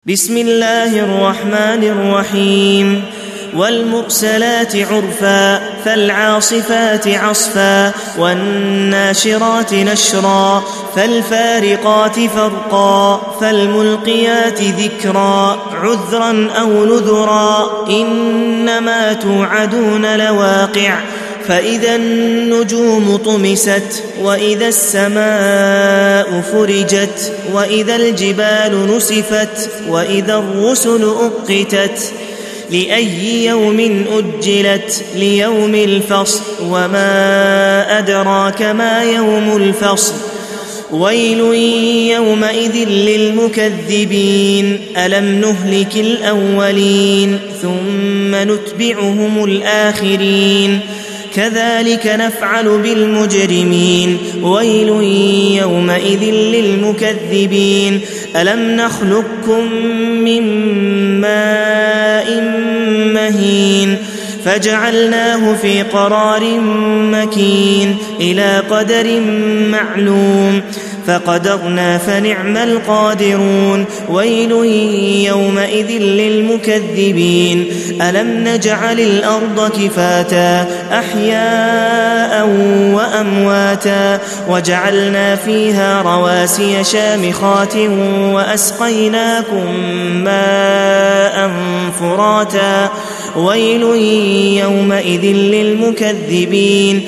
بسم الله الرحمن الرحيم والمرسلات عرفا فالعاصفات عصفا والناشرات نشرا فالفارقات فرقا فالملقيات ذكرا عذرا أو نذرا إنما توعدون لواقع فإذا النجوم طمست وإذا السماء فرجت وإذا الجبال نسفت وإذا الرسل أقتت لأي يوم أجلت ليوم الفصل وما أدراك ما يوم الفصل ويل يومئذ للمكذبين ألم نهلك الأولين ثم نتبعهم الآخرين كذلك نفعل بالمجرمين ويل يومئذ للمكذبين ألم نخلقكم من ماء مهين فجعلناه في قرار مكين إلى قدر معلوم فقدرنا فنعم القادرون ويل يومئذ للمكذبين ألم نجعل الأرض كفاتا أحياء وأمواتا وجعلنا فيها رواسي شامخات وأسقيناكم ماء فراتا ويل يومئذ للمكذبين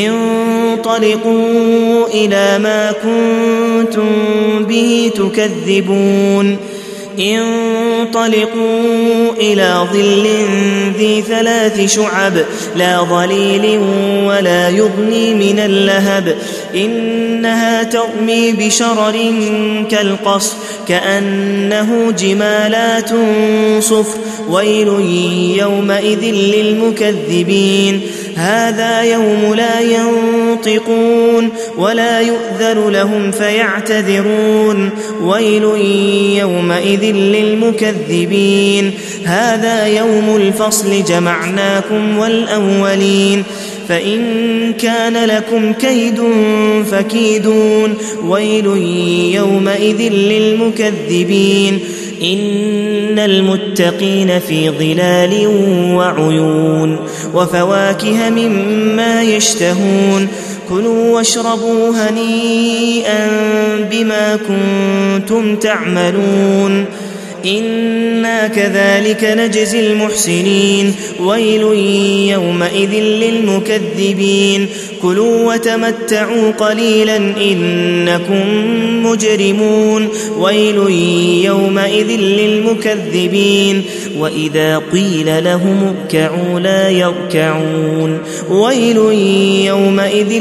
انطلقوا إلى ما كنتم به تكذبون انطلقوا إلى ظل ذي 3 شعب لا ظليل ولا يغني من اللهب إنها ترمي بشرر كالقصر كأنه جمالات صفر ويل يومئذ للمكذبين هذا يوم لا ينطقون ولا يؤذن لهم فيعتذرون ويل يومئذ للمكذبين هذا يوم الفصل جمعناكم والأولين فإن كان لكم كيد فكيدون ويل يومئذ للمكذبين إن المتقين في ظلال وعيون وفواكه مما يشتهون كلوا واشربوا هنيئا بما كنتم تعملون إنا كذلك نجزي المحسنين ويل يومئذ للمكذبين كلوا وتمتعوا قليلا إنكم مجرمون ويل يومئذ للمكذبين وإذا قيل لهم اركعوا لا يركعون ويل يومئذ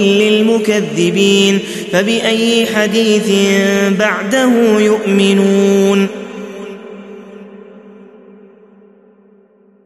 للمكذبين فبأي حديث بعده يؤمنون